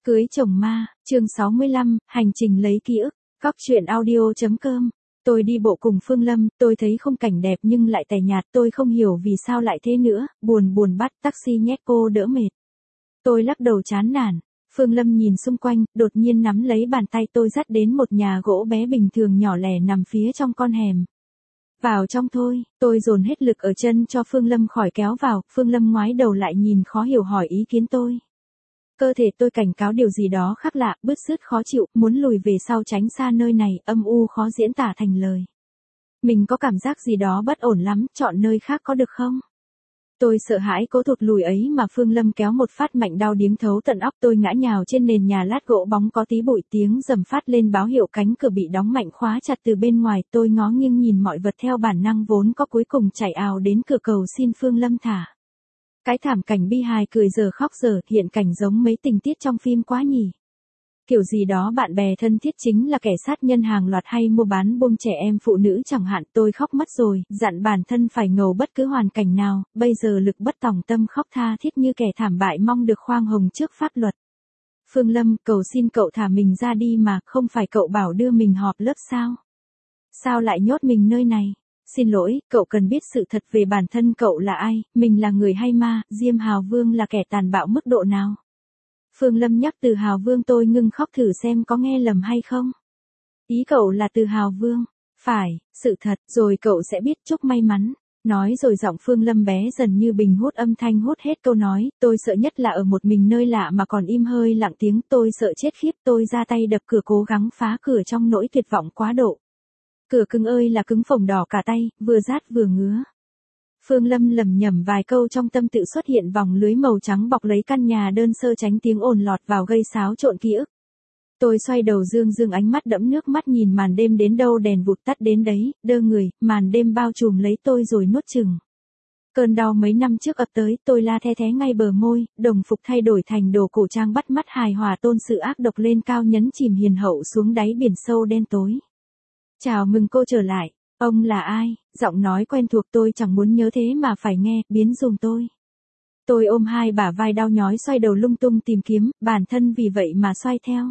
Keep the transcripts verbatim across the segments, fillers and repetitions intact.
Cưới chồng ma, chương sáu mươi lăm, hành trình lấy ký ức, Cóc truyện audio chấm com. Tôi đi bộ cùng Phương Lâm, tôi thấy không cảnh đẹp nhưng lại tẻ nhạt, tôi không hiểu vì sao lại thế nữa, buồn buồn bắt taxi nhét cô đỡ mệt. Tôi lắc đầu chán nản, Phương Lâm nhìn xung quanh, đột nhiên nắm lấy bàn tay tôi dắt đến một nhà gỗ bé bình thường nhỏ lẻ nằm phía trong con hẻm. Vào trong thôi, tôi dồn hết lực ở chân cho Phương Lâm khỏi kéo vào, Phương Lâm ngoái đầu lại nhìn khó hiểu hỏi ý kiến tôi. Cơ thể tôi cảnh cáo điều gì đó khác lạ, bứt rứt khó chịu, muốn lùi về sau tránh xa nơi này, âm u khó diễn tả thành lời. Mình có cảm giác gì đó bất ổn lắm, chọn nơi khác có được không? Tôi sợ hãi cố thụt lùi ấy mà Phương Lâm kéo một phát mạnh đau điếng thấu tận óc, tôi ngã nhào trên nền nhà lát gỗ bóng có tí bụi, tiếng rầm phát lên báo hiệu cánh cửa bị đóng mạnh khóa chặt từ bên ngoài, tôi ngó nghiêng nhìn mọi vật theo bản năng vốn có, cuối cùng chạy ào đến cửa cầu xin Phương Lâm thả. Cái thảm cảnh bi hài cười giờ khóc giờ, hiện cảnh giống mấy tình tiết trong phim quá nhỉ. Kiểu gì đó bạn bè thân thiết chính là kẻ sát nhân hàng loạt hay mua bán buông trẻ em phụ nữ chẳng hạn, tôi khóc mất rồi, dặn bản thân phải ngầu bất cứ hoàn cảnh nào, bây giờ lực bất tòng tâm khóc tha thiết như kẻ thảm bại mong được khoan hồng trước pháp luật. Phương Lâm, cầu xin cậu thả mình ra đi mà, không phải cậu bảo đưa mình họp lớp sao? Sao lại nhốt mình nơi này? Xin lỗi, cậu cần biết sự thật về bản thân cậu là ai, mình là người hay ma, Diêm Hào Vương là kẻ tàn bạo mức độ nào? Phương Lâm nhắc từ Hào Vương, tôi ngưng khóc thử xem có nghe lầm hay không. Ý cậu là từ Hào Vương? Phải, sự thật, rồi cậu sẽ biết, chúc may mắn. Nói rồi giọng Phương Lâm bé dần như bình hút, âm thanh hút hết câu nói, tôi sợ nhất là ở một mình nơi lạ mà còn im hơi lặng tiếng, tôi sợ chết khiếp, tôi ra tay đập cửa cố gắng phá cửa trong nỗi tuyệt vọng quá độ. Cửa cứng ơi là cứng, phồng đỏ cả tay, vừa rát vừa ngứa. Phương Lâm lẩm nhẩm vài câu trong tâm tự, xuất hiện vòng lưới màu trắng bọc lấy căn nhà đơn sơ, tránh tiếng ồn lọt vào gây xáo trộn ký ức. Tôi xoay đầu dương dương, ánh mắt đẫm nước mắt nhìn màn đêm, đến đâu đèn vụt tắt đến đấy, đơ người, màn đêm bao trùm lấy tôi rồi nuốt chửng. Cơn đau mấy năm trước ập tới, tôi la the thé ngay bờ môi, đồng phục thay đổi thành đồ cổ trang bắt mắt hài hòa, tôn sự ác độc lên cao, nhấn chìm hiền hậu xuống đáy biển sâu đen tối. Chào mừng cô trở lại. Ông là ai? Giọng nói quen thuộc, tôi chẳng muốn nhớ thế mà phải nghe, biến dùm tôi. Tôi ôm hai bả vai đau nhói, xoay đầu lung tung tìm kiếm, bản thân vì vậy mà xoay theo.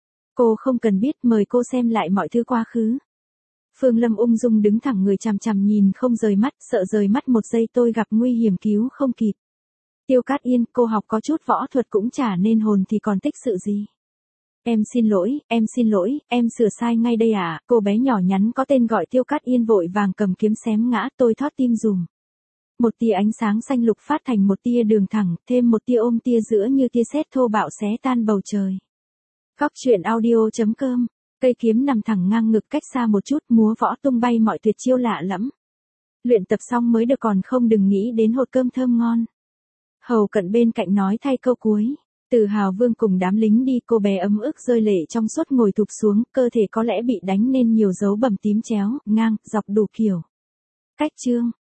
Cô không cần biết, mời cô xem lại mọi thứ quá khứ. Phương Lâm ung dung đứng thẳng người, chằm chằm nhìn không rời mắt, sợ rời mắt một giây tôi gặp nguy hiểm cứu không kịp. Tiêu Cát Yên, cô học có chút võ thuật cũng chả nên hồn thì còn tích sự gì. Em xin lỗi, em xin lỗi, em sửa sai ngay đây à, cô bé nhỏ nhắn có tên gọi Tiêu Cát Yên vội vàng cầm kiếm xém ngã, tôi thót tim dùm. Một tia ánh sáng xanh lục phát thành một tia đường thẳng, thêm một tia ôm tia giữa như tia sét thô bạo xé tan bầu trời. Cóc truyện audio chấm com, cây kiếm nằm thẳng ngang ngực cách xa một chút, múa võ tung bay mọi tuyệt chiêu lạ lẫm. Luyện tập xong mới được, còn không đừng nghĩ đến hột cơm thơm ngon. Hầu Cận bên cạnh nói thay câu cuối. Từ Hào Vương cùng đám lính đi, cô bé ấm ức rơi lệ trong suốt ngồi thụp xuống, cơ thể có lẽ bị đánh nên nhiều dấu bầm tím chéo, ngang, dọc đủ kiểu. Cách chương.